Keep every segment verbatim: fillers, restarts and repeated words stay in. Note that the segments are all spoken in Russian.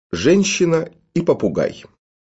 Женщина и попугай.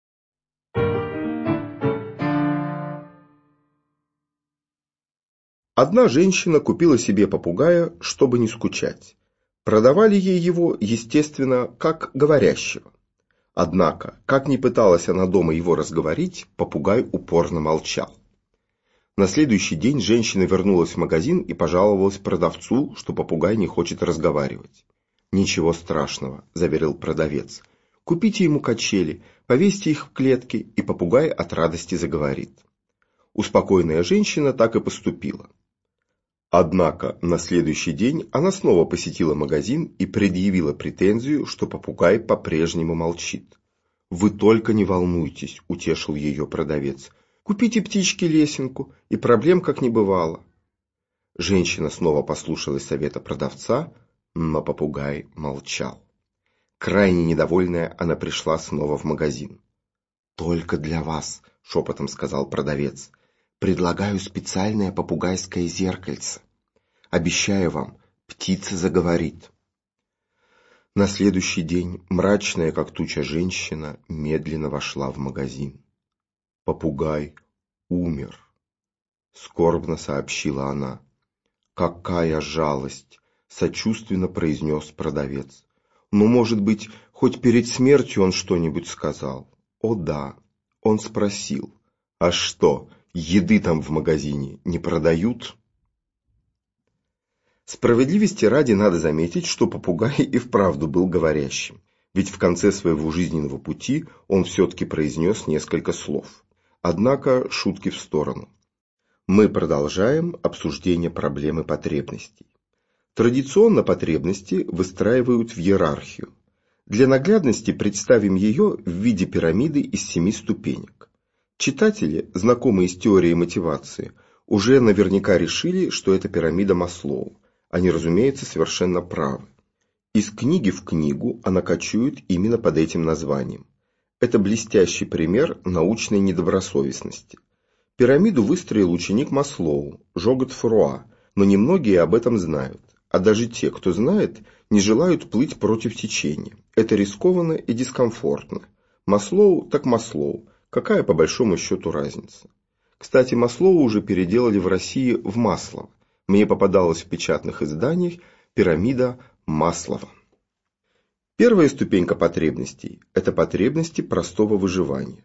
Одна женщина купила себе попугая, чтобы не скучать. Продавали ей его, естественно, как говорящего. Однако, как ни пыталась она дома его разговорить, попугай упорно молчал. На следующий день женщина вернулась в магазин и пожаловалась продавцу, что попугай не хочет разговаривать. «Ничего страшного», – заверил продавец. «Купите ему качели, повесьте их в клетке, и попугай от радости заговорит». Успокоенная женщина так и поступила. Однако на следующий день она снова посетила магазин и предъявила претензию, что попугай по-прежнему молчит. «Вы только не волнуйтесь», – утешил ее продавец. «Купите птичке лесенку, и проблем как не бывало». Женщина снова послушалась совета продавца, но попугай молчал. Крайне недовольная, она пришла снова в магазин. «Только для вас», – шепотом сказал продавец, – «предлагаю специальное попугайское зеркальце. Обещаю вам, птица заговорит». На следующий день мрачная, как туча, женщина медленно вошла в магазин. «Попугай умер», – скорбно сообщила она. «Какая жалость!» – сочувственно произнес продавец. «Но, может быть, хоть перед смертью он что-нибудь сказал?» «О да», – он спросил. «А что, еды там в магазине не продают?» Справедливости ради надо заметить, что попугай и вправду был говорящим, ведь в конце своего жизненного пути он все-таки произнес несколько слов. Однако шутки в сторону. Мы продолжаем обсуждение проблемы потребностей. Традиционно потребности выстраивают в иерархию. Для наглядности представим ее в виде пирамиды из семи ступенек. Читатели, знакомые с теорией мотивации, уже наверняка решили, что это пирамида Маслоу. Они, разумеется, совершенно правы. Из книги в книгу она кочует именно под этим названием. Это блестящий пример научной недобросовестности. Пирамиду выстроил ученик Маслоу, Жо Готфруа, но немногие об этом знают. А даже те, кто знает, не желают плыть против течения. Это рискованно и дискомфортно. Маслоу так Маслоу. Какая по большому счету разница? Кстати, Маслоу уже переделали в России в Маслово. Мне попадалась в печатных изданиях пирамида Маслова. Первая ступенька потребностей – это потребности простого выживания.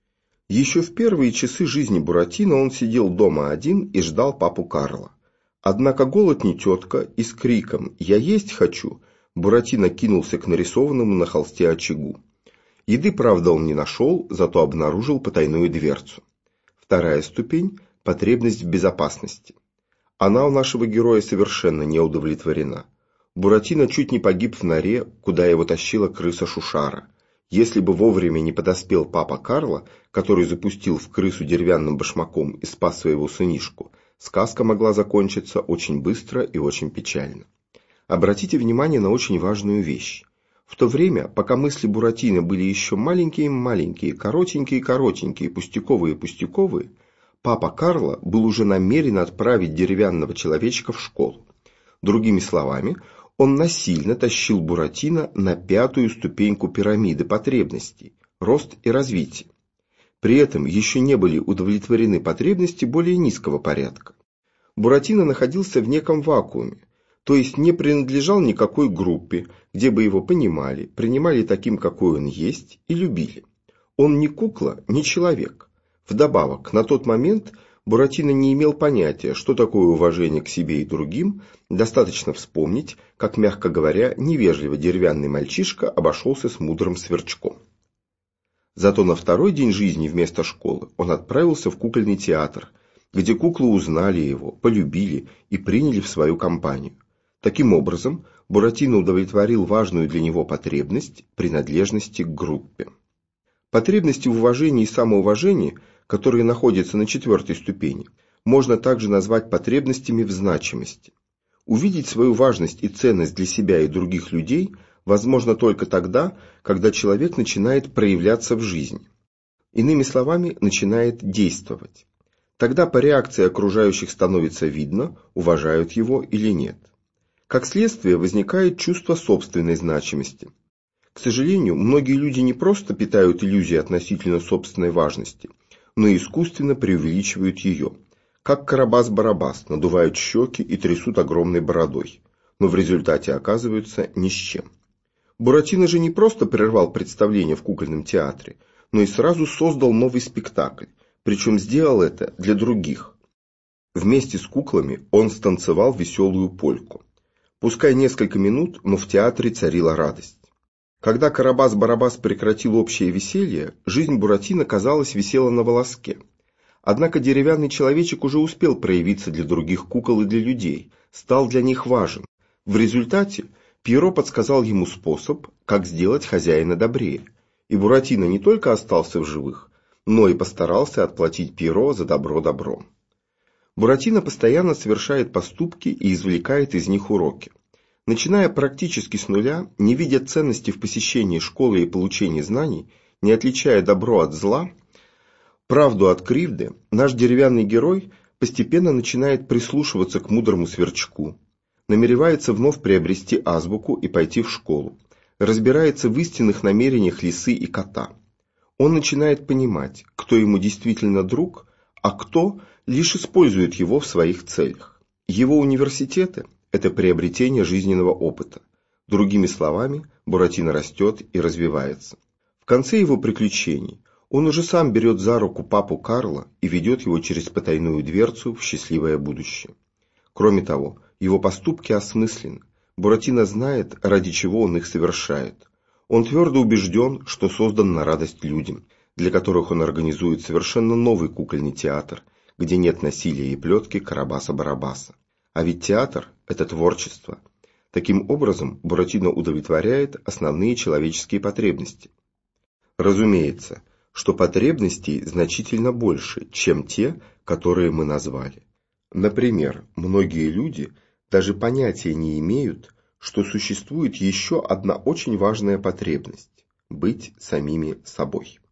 Еще в первые часы жизни Буратино он сидел дома один и ждал папу Карло. Однако голод не тетка, и с криком «Я есть хочу!» Буратино кинулся к нарисованному на холсте очагу. Еды, правда, он не нашел, зато обнаружил потайную дверцу. Вторая ступень – потребность в безопасности. Она у нашего героя совершенно не удовлетворена. Буратино чуть не погиб в норе, куда его тащила крыса Шушара. Если бы вовремя не подоспел папа Карло, который запустил в крысу деревянным башмаком и спас своего сынишку, сказка могла закончиться очень быстро и очень печально. Обратите внимание на очень важную вещь. В то время, пока мысли Буратино были еще маленькие-маленькие, коротенькие-коротенькие, пустяковые-пустяковые, папа Карло был уже намерен отправить деревянного человечка в школу. Другими словами, он насильно тащил Буратино на пятую ступеньку пирамиды потребностей – рост и развитие. При этом еще не были удовлетворены потребности более низкого порядка. Буратино находился в неком вакууме, то есть не принадлежал никакой группе, где бы его понимали, принимали таким, какой он есть, и любили. Он не кукла, не человек. Вдобавок, на тот момент Буратино не имел понятия, что такое уважение к себе и другим, достаточно вспомнить, как, мягко говоря, невежливо деревянный мальчишка обошелся с мудрым сверчком. Зато на второй день жизни вместо школы он отправился в кукольный театр, где куклы узнали его, полюбили и приняли в свою компанию. Таким образом, Буратино удовлетворил важную для него потребность принадлежности к группе. Потребности в уважении и самоуважении, которые находятся на четвертой ступени, можно также назвать потребностями в значимости. Увидеть свою важность и ценность для себя и других людей возможно только тогда, когда человек начинает проявляться в жизни. Иными словами, начинает действовать. Тогда по реакции окружающих становится видно, уважают его или нет. Как следствие возникает чувство собственной значимости. К сожалению, многие люди не просто питают иллюзии относительно собственной важности, но и искусственно преувеличивают ее. Как Карабас-Барабас надувают щеки и трясут огромной бородой, но в результате оказываются ни с чем. Буратино же не просто прервал представление в кукольном театре, но и сразу создал новый спектакль, причем сделал это для других. Вместе с куклами он станцевал веселую польку. Пускай несколько минут, но в театре царила радость. Когда Карабас-Барабас прекратил общее веселье, жизнь Буратино, казалось, висела на волоске. Однако деревянный человечек уже успел проявиться для других кукол и для людей, стал для них важен. В результате Пьеро подсказал ему способ, как сделать хозяина добрее. И Буратино не только остался в живых, но и постарался отплатить Пьеро за добро добром. Буратино постоянно совершает поступки и извлекает из них уроки. Начиная практически с нуля, не видя ценности в посещении школы и получении знаний, не отличая добро от зла, правду от кривды, наш деревянный герой постепенно начинает прислушиваться к мудрому сверчку, намеревается вновь приобрести азбуку и пойти в школу, разбирается в истинных намерениях лисы и кота. Он начинает понимать, кто ему действительно друг, а кто лишь использует его в своих целях. Его университеты – это приобретение жизненного опыта. Другими словами, Буратино растет и развивается. В конце его приключений он уже сам берет за руку папу Карло и ведет его через потайную дверцу в счастливое будущее. Кроме того, его поступки осмысленны. Буратино знает, ради чего он их совершает. Он твердо убежден, что создан на радость людям, для которых он организует совершенно новый кукольный театр, где нет насилия и плетки Карабаса-Барабаса. А ведь театр – это творчество. Таким образом, Буратино удовлетворяет основные человеческие потребности. Разумеется, что потребностей значительно больше, чем те, которые мы назвали. Например, многие люди даже понятия не имеют, что существует еще одна очень важная потребность – быть самими собой.